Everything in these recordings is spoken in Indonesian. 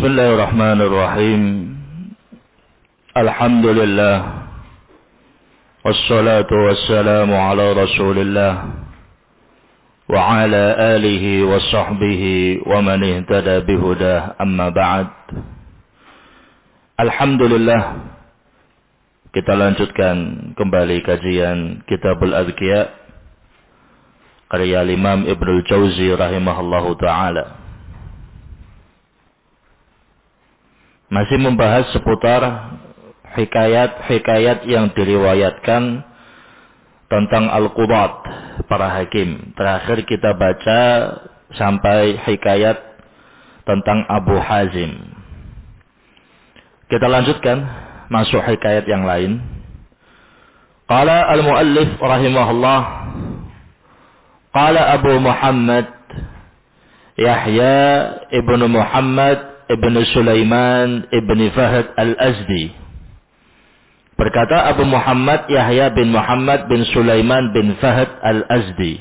Bismillahirrahmanirrahim. Alhamdulillah. Wassalatu wassalamu ala Rasulillah wa ala alihi wa sahbihi wa man ihtada bihudah, amma ba'd. Alhamdulillah, kita lanjutkan kembali kajian Kitabul Adhkiya karya Imam Ibnul Jauzi rahimahullahu ta'ala. Masih membahas seputar hikayat-hikayat yang diriwayatkan tentang al-qudat, para hakim. Terakhir kita baca sampai hikayat tentang Abu Hazim. Kita lanjutkan, masuk hikayat yang lain. Qala al-muallif rahimahullah, qala Abu Muhammad Yahya ibn Muhammad ibn Sulaiman ibn Fahd al-Azdi. Berkata Abu Muhammad Yahya bin Muhammad bin Sulaiman bin Fahd al-Azdi,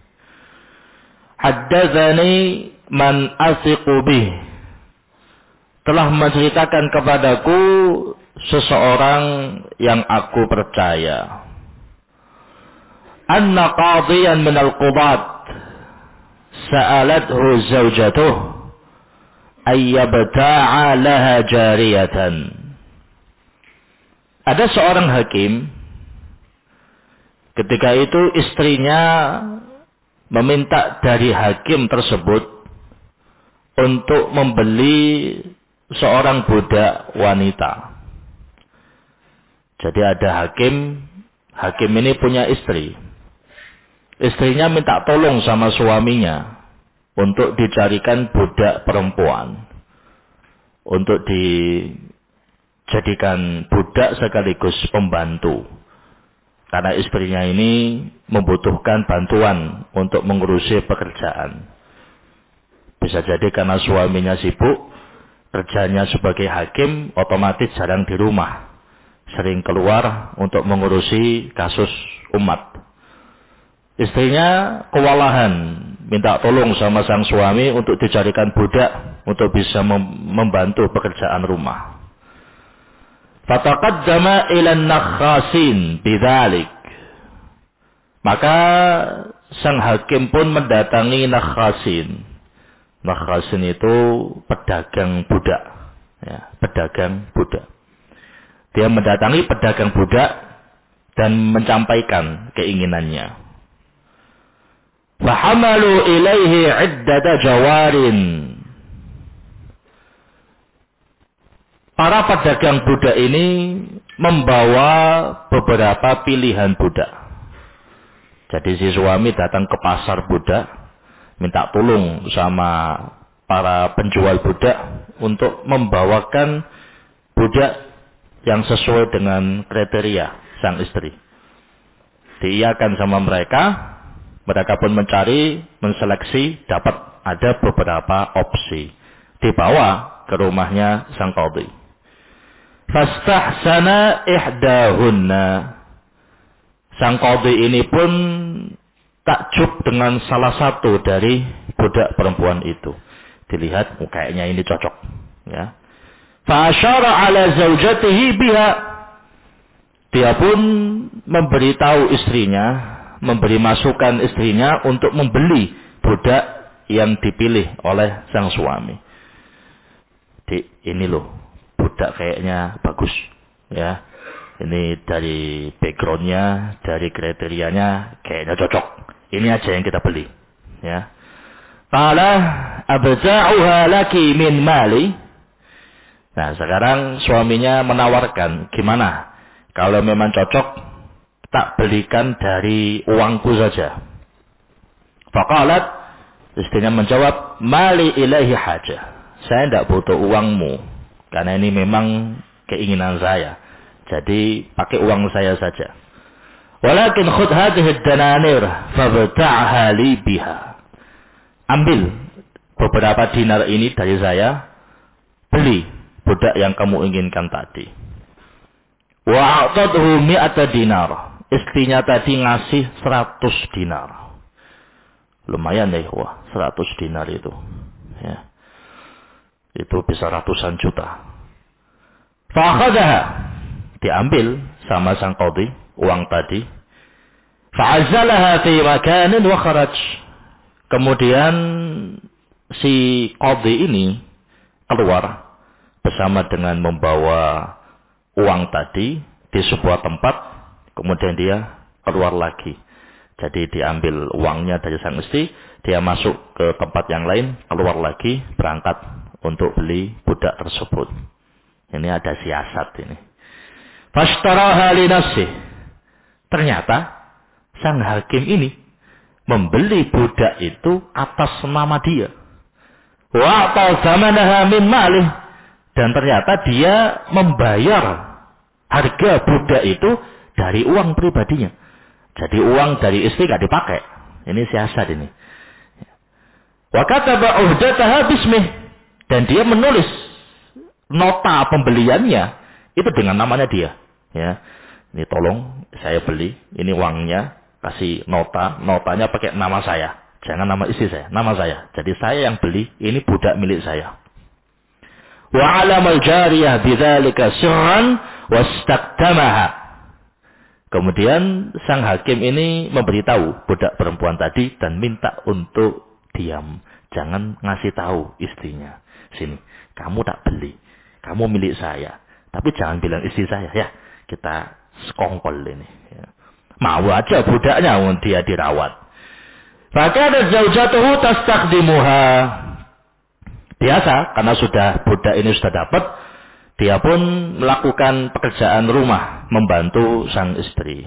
haddatsani man athiqu bih, telah menceritakan kepadaku seseorang yang aku percaya, anna qadiyan min al-qudat sa'alathu zawjatuh ayyabta'a laha jariyatan. Ada seorang hakim, ketika itu istrinya meminta dari hakim tersebut untuk membeli seorang budak wanita. Jadi ada hakim ini punya istri. Istrinya minta tolong sama suaminya untuk dicarikan budak perempuan, untuk dijadikan budak sekaligus pembantu. Karena istrinya ini membutuhkan bantuan untuk mengurusi pekerjaan. Bisa jadi karena suaminya sibuk, kerjanya sebagai hakim, otomatis jarang di rumah. Sering keluar untuk mengurusi kasus umat. Istrinya kewalahan, minta tolong sama sang suami untuk dicarikan budak untuk bisa membantu pekerjaan rumah. Fataqaddama ila an-nakhasin bidzalik. Maka sang hakim pun mendatangi nakhasin. Nakhasin itu pedagang budak, ya, pedagang budak. Dia mendatangi pedagang budak dan menyampaikan keinginannya. Fahamalu ilaihi iddata jawarin. Para pedagang budak ini membawa beberapa pilihan budak. Jadi si suami datang ke pasar budak, minta tolong sama para penjual budak untuk membawakan budak yang sesuai dengan kriteria sang istri. Diiyakan sama mereka. Mereka pun mencari, menseleksi, dapat ada beberapa opsi. Dibawa ke rumahnya sang qadhi. Fastahsana ihdahunna. Sang qadhi ini pun takjub dengan salah satu dari budak perempuan itu. Dilihat, kayaknya ini cocok. Ya. Fa'asyara ala zaujatihi biha. Dia pun memberitahu istrinya, memberi masukan istrinya untuk membeli budak yang dipilih oleh sang suami. Ini loh, budak kayaknya bagus, ya. Ini dari backgroundnya, dari kriterianya kayaknya cocok. Ini aja yang kita beli, ya. Qala abta'uha laki min mali. Nah, sekarang suaminya menawarkan, gimana kalau memang cocok, tak belikan dari uangku saja. Faqalat, istrinya menjawab, mali ilaihi hajah. Saya tidak butuh uangmu, karena ini memang keinginan saya. Jadi pakai uang saya saja. Walakin khudh hadhihi ad-dananir fabta'ha li biha. Ambil beberapa dinar ini dari saya, beli budak yang kamu inginkan tadi. Wa a'tadhu mi'ata dinar. Istrinya tadi ngasih 100 dinar. Lumayan ya, wah, 100 dinar itu. Ya. Itu bisa ratusan juta. Fa'akhadaha, diambil sama sang qadhi uang tadi. Fa'azalaha fi makanin wa kharaj. Kemudian si qadhi ini keluar bersama dengan membawa uang tadi di sebuah tempat, kemudian dia keluar lagi. Jadi diambil uangnya dari sang istri, dia masuk ke tempat yang lain, keluar lagi, berangkat untuk beli budak tersebut. Ini ada siasat ini. Fashtaraha li nafsih. Ternyata sang hakim ini membeli budak itu atas nama dia. Wa ta'zamanaha min malih. Dan ternyata dia membayar harga budak itu dari uang pribadinya. Jadi uang dari istri gak dipakai. Ini siasat ini. Wa kataba uhdataha bismih. Dan dia menulis nota pembeliannya itu dengan namanya dia. Ya, ini tolong saya beli, ini uangnya, kasih nota, notanya pakai nama saya, jangan nama istri saya, nama saya. Jadi saya yang beli, ini budak milik saya. Wa alamal jariyah bidzalika sirran wastaqdamaha. Kemudian sang hakim ini memberitahu budak perempuan tadi dan minta untuk diam, jangan ngasih tahu istrinya. Sini, kamu tak beli, kamu milik saya, tapi jangan bilang istri saya ya. Kita sekongkol ini. Ya. Mau aja budaknya dia dirawat. Maka ada zaujatuhu tastaqdimuha. Biasa, karena sudah budak ini sudah dapat, dia pun melakukan pekerjaan rumah, membantu sang istri.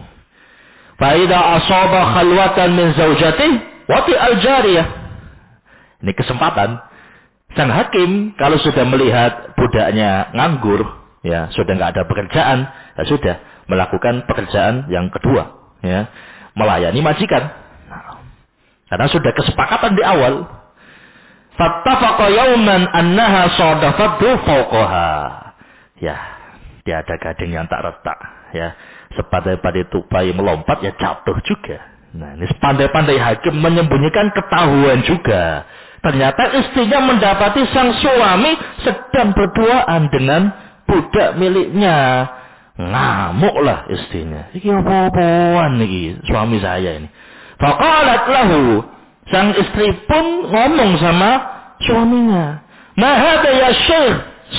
Fa idza asaba khalwatan min zaujatihi wati al-jariyah. Ini kesempatan. Sang hakim kalau sudah melihat budaknya nganggur, ya sudah nggak ada pekerjaan, ya sudah melakukan pekerjaan yang kedua, ya melayani majikan. Nah, karena sudah kesepakatan di awal. Fattafaqa yawman annaha sadafatu fawqaha. Ya, dia ada gading yang tak retak, ya. Sepandai-pandai tupai melompat ya jatuh juga. Nah, ini sepandai-pandai hakim menyembunyikan ketahuan juga. Ternyata istrinya mendapati sang suami sedang berduaan dengan budak miliknya. Ngamuklah istrinya. Iki apa-apaan iki suami saya ini. Faqalat lahu. Sang istri pun ngomong sama suaminya. Ma hadha ya syekh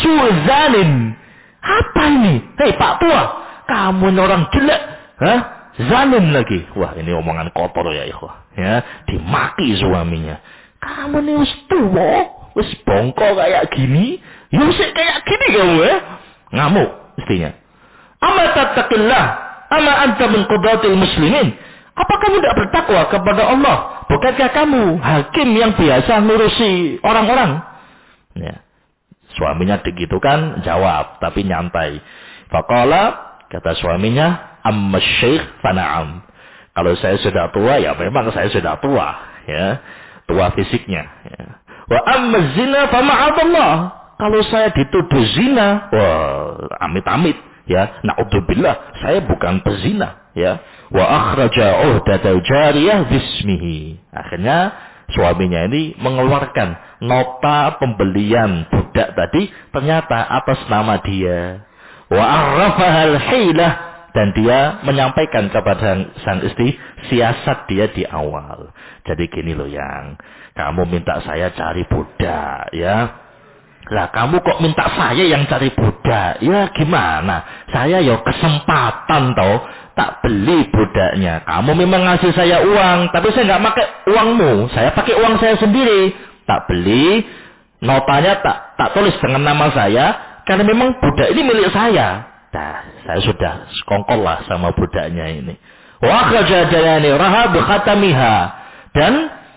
su'zanin. Apa ini? Hei Pak Tua, kamu ini orang jelek. Hah? Zanin lagi. Wah, ini omongan kotor ya ikhwah. Ya, dimaki suaminya. Kamu ini wis tua, wis bongkok kayak gini, yusik kayak gini kamu ya. Ngamuk istrinya. Ama tattaqillah, ama anta min qudatil muslimin. Apa kamu tidak bertakwa kepada Allah? Bukankah kamu hakim yang biasa ngurusi orang-orang? Ya. Suaminya digitukan, jawab, tapi nyantai. Faqala, kata suaminya, amma syekh fana'am. Kalau saya sudah tua, ya memang saya sudah tua. Ya. Tua fisiknya. Ya. Wa amma zina fama'adallah. Kalau saya dituduh zina, wah, amit-amit. Ya, na'udzubillah, saya bukan pezina. Ya. Wa akhraja uhdatal jariyah bismihi. Akhirnya suaminya ini mengeluarkan nota pembelian budak tadi ternyata atas nama dia. Wa arrafahal hilah, dan dia menyampaikan kepada sang istri siasat dia di awal. Jadi gini loh yang, kamu minta saya cari budak ya. Lah kamu kok minta saya yang cari budak? Ya gimana? Saya ya kesempatan toh, tak beli budaknya. Kamu memang ngasih saya uang, tapi saya nggak pakai uangmu. Saya pakai uang saya sendiri. Tak beli, notanya tak tulis dengan nama saya, karena memang budak ini milik saya. Nah, saya sudah sekongkol lah sama budaknya ini. Wa khajadani rahab khatamiha. Dan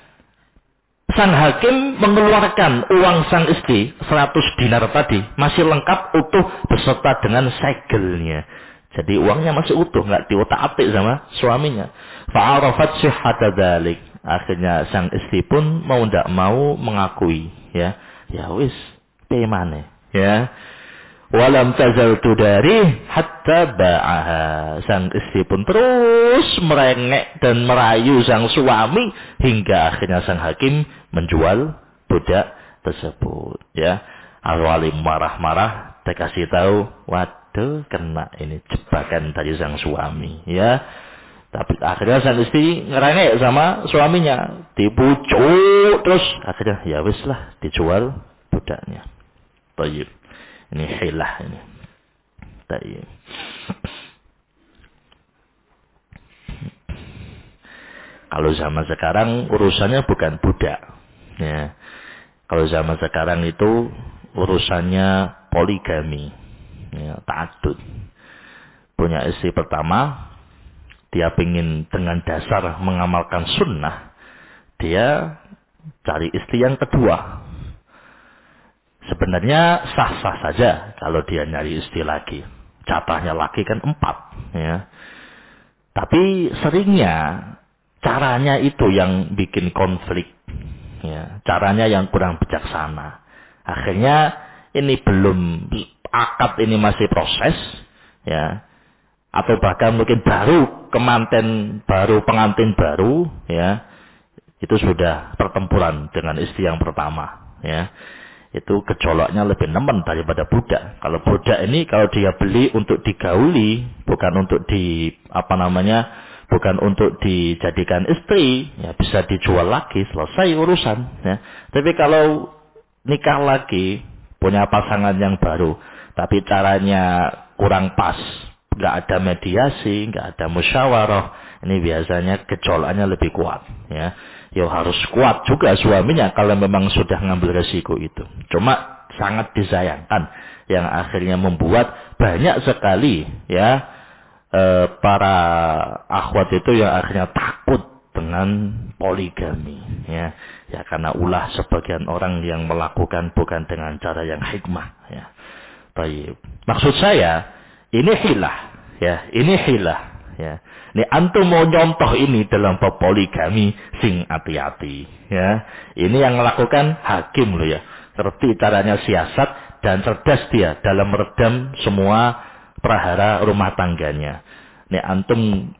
sang hakim mengeluarkan uang sang istri 100 dinar tadi masih lengkap utuh beserta dengan segelnya. Jadi uangnya masih utuh, nggak diotak-atik sama suaminya. Fa'arafat sihhata dzalik. Akhirnya sang istri pun mau ndak mau mengakui, ya. Ya wis, pemane, ya. Walam tazal tudari hatta ba'aha. Sang istri pun terus merengek dan merayu sang suami hingga akhirnya sang hakim menjual budak tersebut, ya. Al-wali marah-marah, dikasih tahu, waduh, kena ini jebakan dari sang suami, ya. Tapi akhirnya sang istri ngerengek sama suaminya, dibujuk terus, akhirnya ya wis lah, dijual budaknya. Tayyib. Ini hilah ini. Tayyib. Kalau zaman sekarang urusannya bukan budak, ya. Kalau zaman sekarang itu urusannya poligami, ya, ta'addud. Punya istri pertama, dia ingin dengan dasar mengamalkan sunnah, dia cari istri yang kedua. Sebenarnya sah-sah saja kalau dia nyari istri lagi. Jatahnya laki kan 4, ya. Tapi seringnya caranya itu yang bikin konflik, ya. Caranya yang kurang bijaksana. Akhirnya ini belum akad, ini masih proses, ya. Atau bahkan mungkin baru kemanten baru, pengantin baru, ya. Itu sudah pertempuran dengan istri yang pertama, ya. Itu gejolaknya lebih nemen daripada budak. Kalau budak ini kalau dia beli untuk digauli, bukan untuk bukan untuk dijadikan istri, ya bisa dijual lagi, selesai urusan, ya. Tapi kalau nikah lagi, punya pasangan yang baru, tapi caranya kurang pas, nggak ada mediasi, nggak ada musyawarah, ini biasanya gejolaknya lebih kuat, ya. Ya harus kuat juga suaminya kalau memang sudah ngambil resiko itu. Cuma sangat disayangkan yang akhirnya membuat banyak sekali, ya, para akhwat itu yang akhirnya takut dengan poligami, ya. Ya karena ulah sebagian orang yang melakukan bukan dengan cara yang hikmah, ya. Baik. Maksud saya ini hilah, ya, ini hilah, ya. Ini antum mau nyontoh ini dalam bab poligami, sing hati-hati, ya. Ini yang melakukan hakim loh, ya. Ngerti caranya siasat dan cerdas dia dalam meredam semua prahara rumah tangganya. Ini antum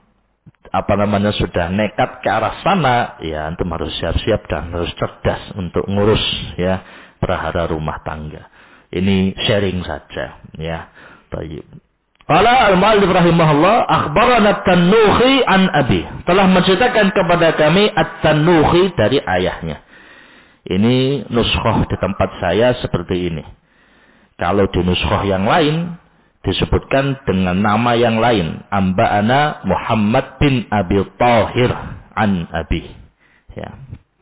sudah nekat ke arah sana, ya antum harus siap-siap dan harus cerdas untuk ngurus, ya, prahara rumah tangga. Ini sharing saja, ya. Baik. Qala al-mu'allif rahimahullah, akhbarana at-Tannuhi an abi. Telah menceritakan kepada kami at-Tannuhi dari ayahnya. Ini nuskhah di tempat saya seperti ini. Kalau di nuskhah yang lain disebutkan dengan nama yang lain. Amba'ana Muhammad bin Abi Thahir an abi. Ya.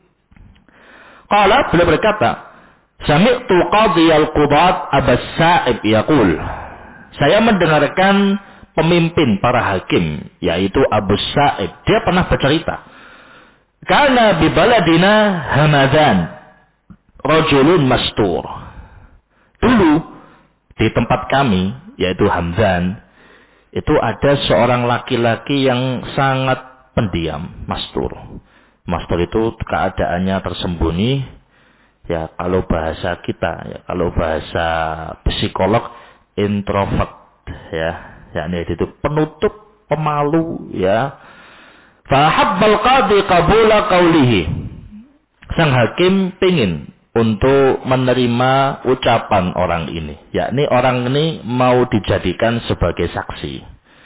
Qala, beliau berkata, sami'tu qadiyal qudat Abas Sa'ib yaqul. Saya mendengarkan pemimpin para hakim, yaitu Abu Sa'id. Dia pernah bercerita. Karena di baladina Hamadan, rajulun mastur. Dulu, di tempat kami, yaitu Hamdan, itu ada seorang laki-laki yang sangat pendiam, mastur. Mastur itu keadaannya tersembunyi, ya kalau bahasa kita, ya kalau bahasa psikolog, introvert, ya, yakni itu penutup, pemalu, ya. Fahabbal qadi qabula qawlihi. Sang hakim pingin untuk menerima ucapan orang ini, yakni orang ini mau dijadikan sebagai saksi.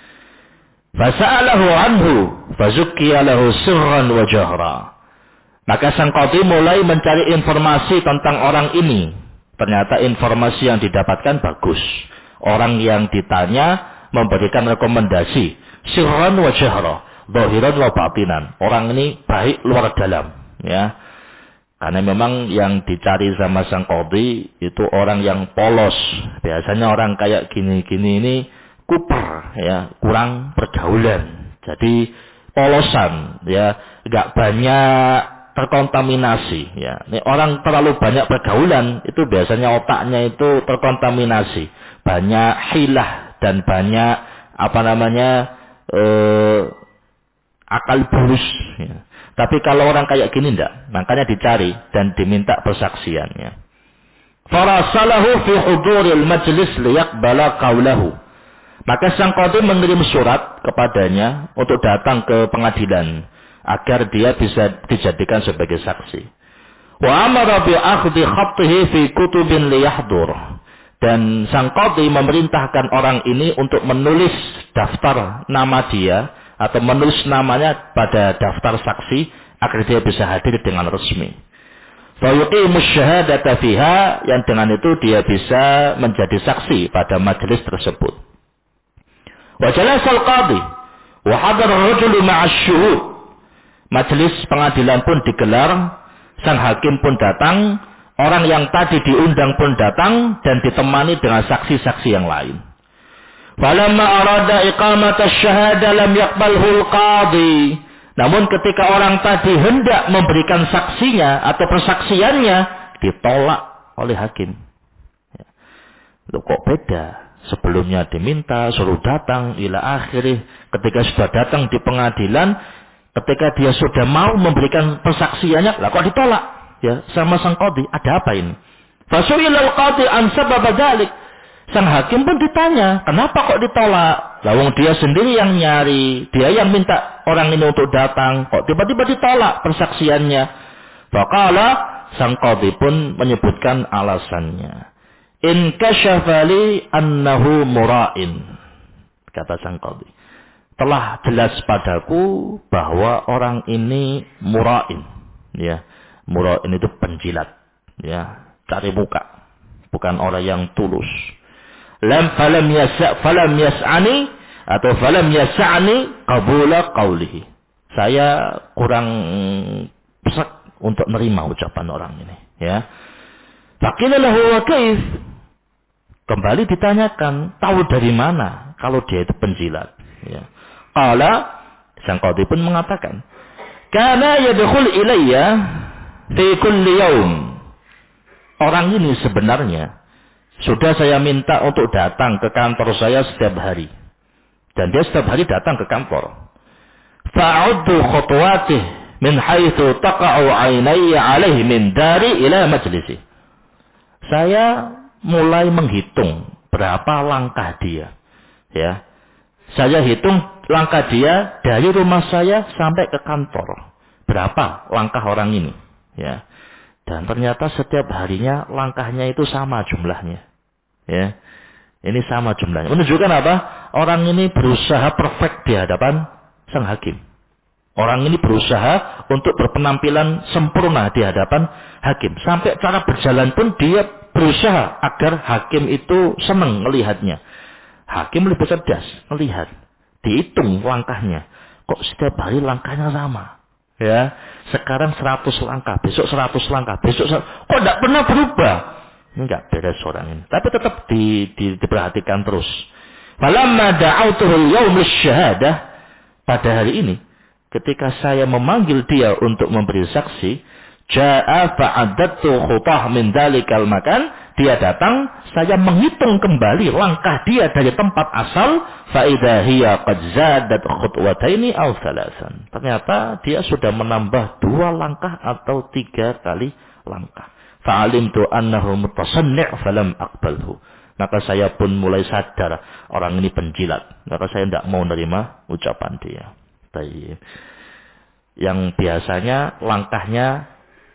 Fasa'alahu anhu fazukkiya lahu sirran wa jahra. Maka sang qadi mulai mencari informasi tentang orang ini. Ternyata informasi yang didapatkan bagus. Orang yang ditanya memberikan rekomendasi sirran wa jahra, zahiran wa batinan. Orang ini baik luar dalam, ya. Karena memang yang dicari sama sang qadhi itu orang yang polos. Biasanya orang kayak gini-gini ini kuper, ya, kurang pergaulan. Jadi polosan, ya, enggak banyak terkontaminasi, ya. Ini orang terlalu banyak pergaulan itu biasanya otaknya itu terkontaminasi. Banyak hilah dan banyak akal bulus, ya. Tapi kalau orang kayak gini enggak, makanya dicari dan diminta persaksiannya. Farasalahu fi huduril majlis liyaqbala qawlahu. Maka sang qadhi mengirim surat kepadanya untuk datang ke pengadilan agar dia bisa dijadikan sebagai saksi. Wa amara bi akhdhi khattihi fi kutubin liyahdur. Dan sang qadhi memerintahkan orang ini untuk menulis daftar nama dia atau menulis namanya pada daftar saksi agar dia bisa hadir dengan resmi. Fa yuqimus syahadata fiha, yang dengan itu dia bisa menjadi saksi pada majelis tersebut. Wa jalasal qadhi wa hadara ar-rajulu ma'asy syuhud. Majelis pengadilan pun digelar, sang hakim pun datang, orang yang tadi diundang pun datang dan ditemani dengan saksi-saksi yang lain. Falamma arada iqamata syahada lam yaqbalhu al-qadhi. Namun ketika orang tadi hendak memberikan saksinya atau persaksiannya, ditolak oleh hakim. Loh, kok beda? Sebelumnya diminta, suruh datang, ila akhirih. Ketika sudah datang di pengadilan, ketika dia sudah mau memberikan persaksiannya, lah kok ditolak? Ya, sama sang qadhi, ada apa ini? Fasu'ila al-qadhi an sabab dzalik. Sang hakim pun ditanya, kenapa kok ditolak? Lawang dia sendiri yang nyari, dia yang minta orang ini untuk datang, kok tiba-tiba ditolak persaksiannya? Faqala, sang qadhi pun menyebutkan alasannya. In kasyafali annahu mura'in. Kata sang qadhi, telah jelas padaku bahwa orang ini mura'in. Ya, mura'in itu penjilat. Ya, cari muka. Bukan orang yang tulus. Falam yas'ani atau falam yas'ani qabula qawlihi. Saya kurang pesek untuk menerima ucapan orang ini, ya. Faqila lahu wa kaif? Kembali ditanyakan, tahu dari mana kalau dia itu penjilat, ya. Qala, sang qadhi pun mengatakan, kana yadkhul ilayya fi kulli yaum. Orang ini sebenarnya sudah saya minta untuk datang ke kantor saya setiap hari. Dan dia setiap hari datang ke kantor. Fa'uddu khutuwatih min haitsu taqa'u 'ainayya 'alaihi min dari ila majlisi. Saya mulai menghitung berapa langkah dia. Ya. Saya hitung langkah dia dari rumah saya sampai ke kantor. Berapa langkah orang ini? Ya. Dan ternyata setiap harinya langkahnya itu sama jumlahnya. Ya. Ini sama jumlahnya. Menunjukkan apa? Orang ini berusaha perfect di hadapan sang hakim. Orang ini berusaha untuk berpenampilan sempurna di hadapan hakim. Sampai cara berjalan pun dia berusaha agar hakim itu senang melihatnya. Hakim lebih cerdas melihat. Dihitung langkahnya. Kok setiap hari langkahnya sama? Ya, sekarang 100 langkah, besok 100 langkah, besok kok tidak pernah berubah? Ini enggak beres orang ini. Tapi tetap diperhatikan terus. Falamma da'autuhu al-yawm lisy-syahadah, pada hari ini ketika saya memanggil dia untuk memberi saksi, jaa fa'addatu khutah min dzalikal makan, dia datang, saya menghitung kembali langkah dia dari tempat asal, fa idza hiya qad zadat khutwataini aw thalathan. Ternyata dia sudah menambah 2 langkah atau 3 kali langkah. Fa'alimtu annahu mutasanni' falam aqbalhu. Maka saya pun mulai sadar orang ini penjilat. Maka saya tidak mau menerima ucapan dia. Baik. Yang biasanya langkahnya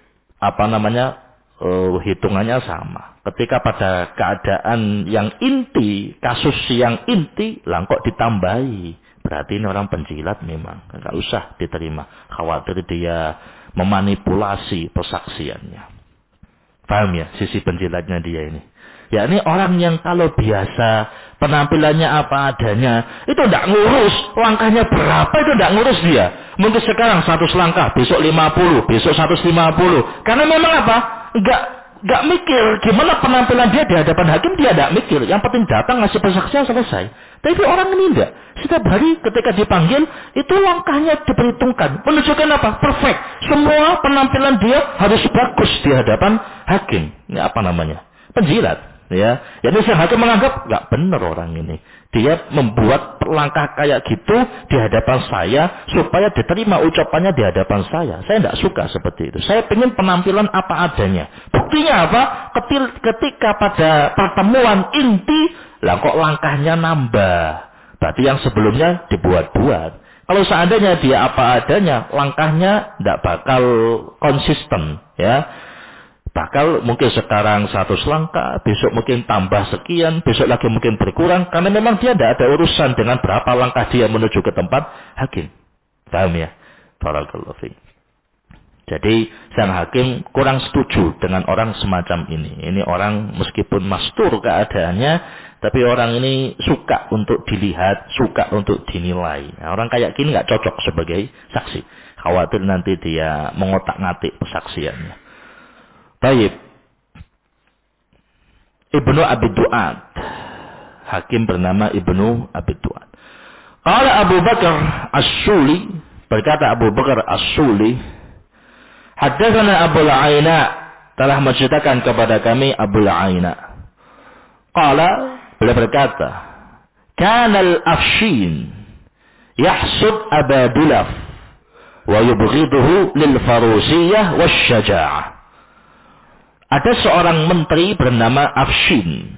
hitungannya sama. Ketika pada keadaan yang inti, kasus yang inti, lah kok ditambahi. Berarti ini orang penjilat memang. Enggak usah diterima. Khawatir dia memanipulasi persaksiannya. Paham ya sisi penjilatnya dia ini? Ya ini orang yang kalau biasa penampilannya apa adanya, itu tidak ngurus langkahnya berapa, itu tidak ngurus dia. Mungkin sekarang 100 langkah, besok 50, besok 150. Karena memang apa? Enggak mikir gimana penampilan dia di hadapan hakim, dia tidak mikir. Yang penting datang ngasih persaksian selesai. Tapi orang ini enggak. Setiap hari ketika dipanggil, itu langkahnya diperhitungkan. Menunjukkan apa? Perfect. Semua penampilan dia harus bagus di hadapan hakim. Ini apa namanya? Penjilat. Ya, jadi sang hakim menganggap nggak benar orang ini. Dia membuat langkah kayak gitu di hadapan saya supaya diterima ucapannya di hadapan saya. Saya tidak suka seperti itu. Saya ingin penampilan apa adanya. Buktinya apa? Ketika pada pertemuan inti, lah kok langkahnya nambah. Berarti yang sebelumnya dibuat-buat. Kalau seandainya dia apa adanya, langkahnya tidak bakal konsisten. Ya. Bakal mungkin sekarang 100 langkah, besok mungkin tambah sekian, besok lagi mungkin berkurang. Karena memang dia tidak ada urusan dengan berapa langkah dia menuju ke tempat hakim. Paham ya? Barakallahu fiik. Jadi sang hakim kurang setuju dengan orang semacam ini. Ini orang meskipun mastur keadaannya, tapi orang ini suka untuk dilihat, suka untuk dinilai. Nah, orang kayak gini nggak cocok sebagai saksi. Khawatir nanti dia mengotak-ngatik persaksiannya. Baik. Ibnu Abi Du'ad. Hakim bernama Ibnu Abi Du'ad. Qala Abu Bakar As-Suli, berkata Abu Bakar As-Suli, haddatsana Abu Aina, telah menceritakan kepada kami Abu Aina. Qala, beliau berkata, kana al-Afshin yahsud Aba Dulaf wa yubghiduhu lil farusiyah wasyaja'ah. Ada seorang menteri bernama Afshin.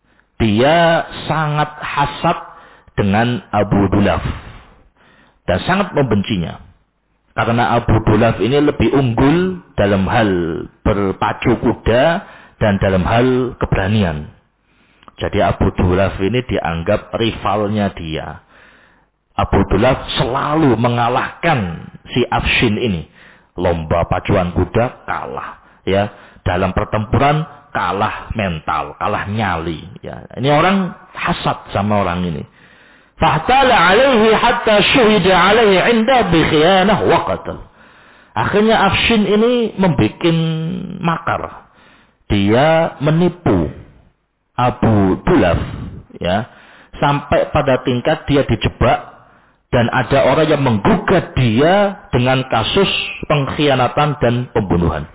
Dia sangat hasad dengan Abu Dulaf dan sangat membencinya. Karena Abu Dulaf ini lebih unggul dalam hal berpacu kuda dan dalam hal keberanian. Jadi Abu Dulaf ini dianggap rivalnya dia. Abu Dulaf selalu mengalahkan si Afshin ini. Lomba pacuan kuda kalah, ya. Dalam pertempuran kalah mental, kalah nyali, ya. Ini orang hasad sama orang ini. Fahtala alaihi hatta syuhida alaihi inda bi khiyanah wa qatl. Akhirnya Afshin ini membuat makar. Dia menipu Abu Dulaf, ya. Sampai pada tingkat dia dijebak dan ada orang yang menggugat dia dengan kasus pengkhianatan dan pembunuhan.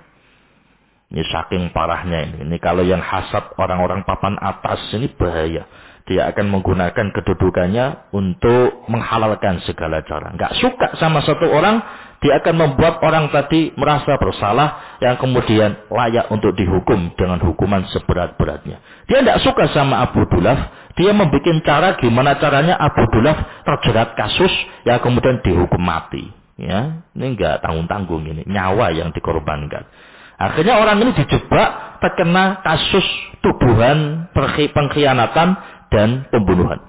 Ini saking parahnya ini. Ini kalau yang hasad orang-orang papan atas ini bahaya. Dia akan menggunakan kedudukannya untuk menghalalkan segala cara. Enggak suka sama satu orang, dia akan membuat orang tadi merasa bersalah yang kemudian layak untuk dihukum dengan hukuman seberat-beratnya. Dia enggak suka sama Abu Dulaf, dia membuat cara gimana caranya Abu Dulaf terjerat kasus yang kemudian dihukum mati. Ya, ini enggak tanggung-tanggung ini, nyawa yang dikorbankan. Akhirnya orang ini dijebak terkena kasus tuduhan pengkhianatan dan pembunuhan.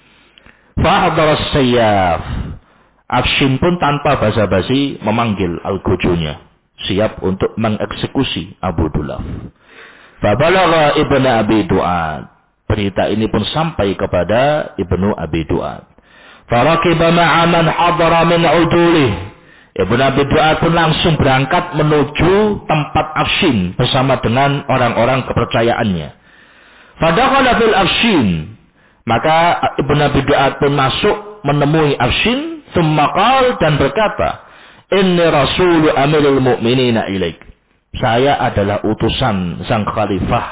Fahadharas sayyaf. Afshin pun tanpa basa-basi memanggil al-gujunya, siap untuk mengeksekusi Abu Dulaf. Fabalagha Ibnu Abi Du'ad. Berita ini pun sampai kepada Ibnu Abi Du'ad. Farakiba ma'a man hadara min udulih. Ibnu Abi Du'ad pun langsung berangkat menuju tempat Afshin bersama dengan orang-orang kepercayaannya. Fadakhala fil Afshin. Maka Ibnu Abi Du'ad pun masuk menemui Afshin, tsumma qala dan berkata, "Inni rasulu amirul mu'minina ilaik." Saya adalah utusan sang khalifah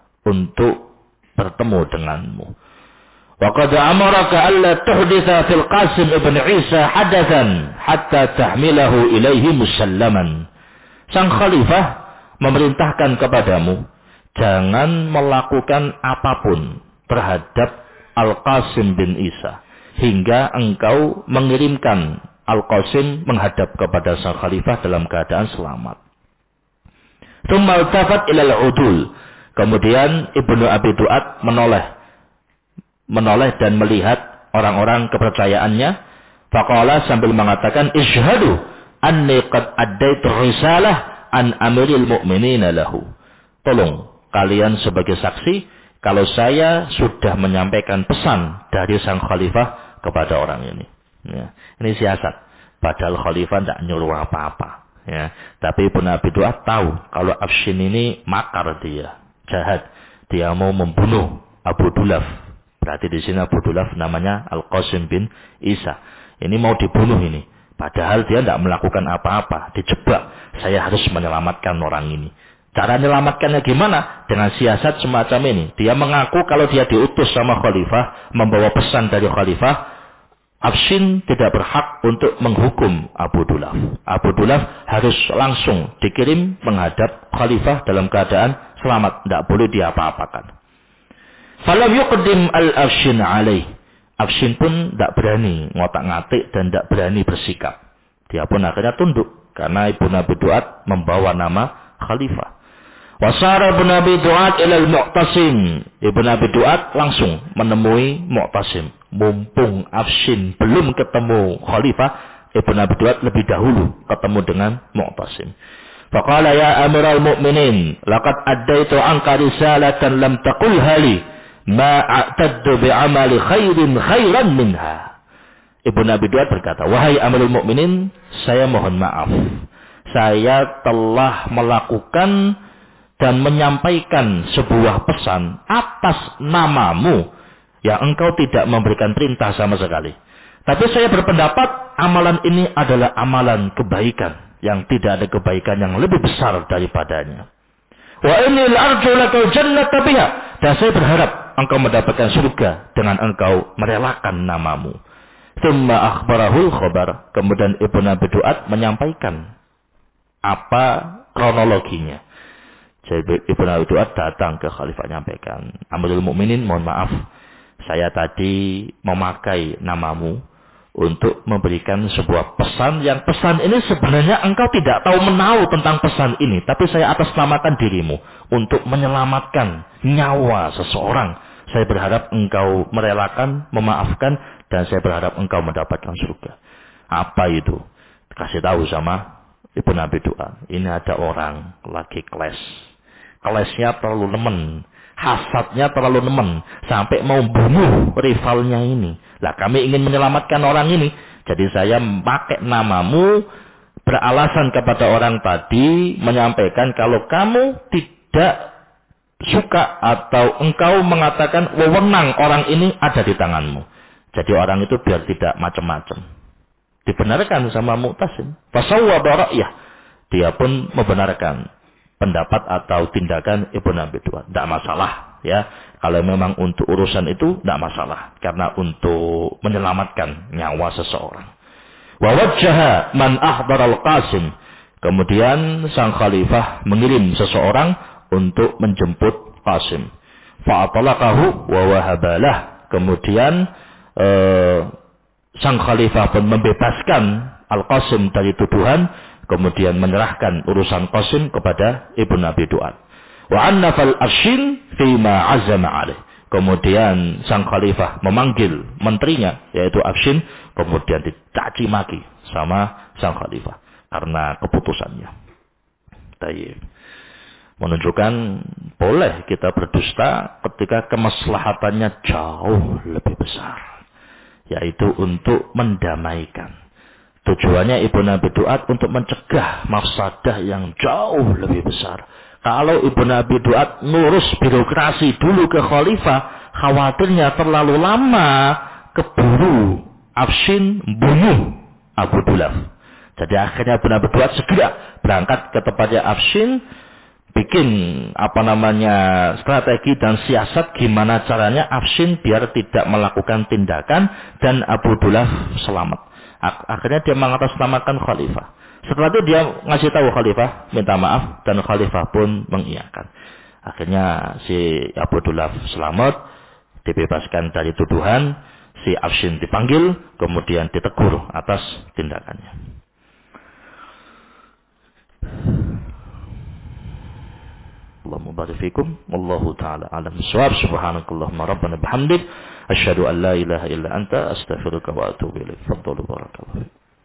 untuk bertemu denganmu. Wa qad amaraka alla tuhditha fil Qasim ibn Isa hadatsan hatta tahmilahu ilaihi musallaman. Sang khalifah memerintahkan kepadamu jangan melakukan apapun terhadap Al-Qasim bin Isa hingga engkau mengirimkan Al-Qasim menghadap kepada sang khalifah dalam keadaan selamat. Tsumma altafat ilal udul. Kemudian Ibnu Abi Du'ad menoleh dan melihat orang-orang kepercayaannya. Faqala sambil mengatakan, "Ishhadu anni qad addaitu risalah an amiril mu'minina lahu." Tolong kalian sebagai saksi kalau saya sudah menyampaikan pesan dari sang khalifah kepada orang ini. Ya, ini siasat. Padahal khalifah tidak nyuruh apa-apa. Ya, tapi Ibnu Abi Du'ad tahu kalau Afshin ini makar dia, jahat. Dia mau membunuh Abu Dulaf. Berarti di sini Abu Dulaf namanya Al-Qasim bin Isa. Ini mau dibunuh ini. Padahal dia tidak melakukan apa-apa. Dijebak. Saya harus menyelamatkan orang ini. Cara menyelamatkannya gimana? Dengan siasat semacam ini. Dia mengaku kalau dia diutus sama khalifah, membawa pesan dari khalifah, Afshin tidak berhak untuk menghukum Abu Dulaf. Abu Dulaf harus langsung dikirim menghadap khalifah dalam keadaan selamat. Tidak boleh diapa-apakan. Falam yuqdim al-Afshin alaih. Afshin pun tidak berani ngotak-ngatik dan tidak berani bersikap. Dia pun akhirnya tunduk. Karena Ibnu Abi Du'ad membawa nama khalifah. Wasara Ibn Abi Du'ad ilal Mu'tasim. Ibn Abi Du'ad langsung menemui Mu'tasim. Mumpung Afshin belum ketemu khalifah, Ibn Abi Du'ad lebih dahulu ketemu dengan Mu'tasim. Faqala ya Amiral Mu'minin, laqad addaitu anka risalatan lam taqulha li, ma a'taddu bi'amali khairan minha. Ibn Abi Du'ad berkata, wahai Amirul Mu'minin, saya mohon maaf. Saya telah melakukan dan menyampaikan sebuah pesan atas namamu yang engkau tidak memberikan perintah sama sekali. Tapi saya berpendapat amalan ini adalah amalan kebaikan yang tidak ada kebaikan yang lebih besar daripadanya. Wa inni arju lakal jannata biha, dan saya berharap engkau mendapatkan surga dengan engkau merelakan namamu. Tsumma akhbarahul khabar, kemudian Ibn Abi Du'ad menyampaikan apa kronologinya. Jadi Ibn Abi Du'ad datang ke khalifah menyampaikan, Amirul Mukminin, mohon maaf, saya tadi memakai namamu untuk memberikan sebuah pesan yang pesan ini sebenarnya engkau tidak tahu menahu tentang pesan ini, tapi saya atasnamakan dirimu untuk menyelamatkan nyawa seseorang. Saya berharap engkau merelakan, memaafkan, dan saya berharap engkau mendapatkan surga. Apa itu? Kasih tahu sama Ibn Abi Du'ad. Ini ada orang lagi Kelesnya terlalu nemen. Hasadnya terlalu nemen. Sampai mau bunuh rivalnya ini. Lah kami ingin menyelamatkan orang ini. Jadi saya pakai namamu. Beralasan kepada orang tadi. Menyampaikan kalau kamu tidak suka. Atau engkau mengatakan wewenang orang ini ada di tanganmu. Jadi orang itu biar tidak macam-macam. Dibenarkan sama Mu'tasim. Fasawwaba ra'yah. Dia pun membenarkan pendapat atau tindakan Ibn Abi Du'ad. Tidak masalah. Ya. Kalau memang untuk urusan itu, tidak masalah. Karena untuk menyelamatkan nyawa seseorang. Wa wajjaha man ahdar al-Qasim. Kemudian sang khalifah mengirim seseorang untuk menjemput Qasim. Fa'atalaqahu wa wahabalah. Kemudian sang khalifah pun membebaskan Al-Qasim dari tuduhan. Kemudian menyerahkan urusan Qasim kepada Ibn Abi Du'ad. Wa annafal Afshin fima azama alaih. Kemudian sang khalifah memanggil menterinya, yaitu Afshin, kemudian dicaci maki sama sang khalifah karena keputusannya. Tayyib. Menunjukkan boleh kita berdusta ketika kemaslahatannya jauh lebih besar, yaitu untuk mendamaikan. Tujuannya Ibn Abi Du'ad untuk mencegah mafsadah yang jauh lebih besar. Kalau Ibn Abi Du'ad ngurus birokrasi dulu ke khalifah, khawatirnya terlalu lama keburu Afshin bunuh Abu Dulaf. Jadi akhirnya Ibn Abi Du'ad segera berangkat ke tempatnya Afshin, bikin strategi dan siasat gimana caranya Afshin biar tidak melakukan tindakan dan Abu Dulaf selamat. Akhirnya dia mengatasnamakan khalifah. Setelah itu dia ngasih tahu khalifah, minta maaf, dan khalifah pun mengiyakan. Akhirnya si Abu Dulaf selamat, dibebaskan dari tuduhan, si Afshin dipanggil, kemudian ditegur atas tindakannya. Allahumma barik fikum, wallahu ta'ala alam bisawab. Subhanakallahumma rabbana bihamdik, asyhadu an la ilaha illa anta, astaghfiruka wa atubu ilaik. Fadhlu barakallahu.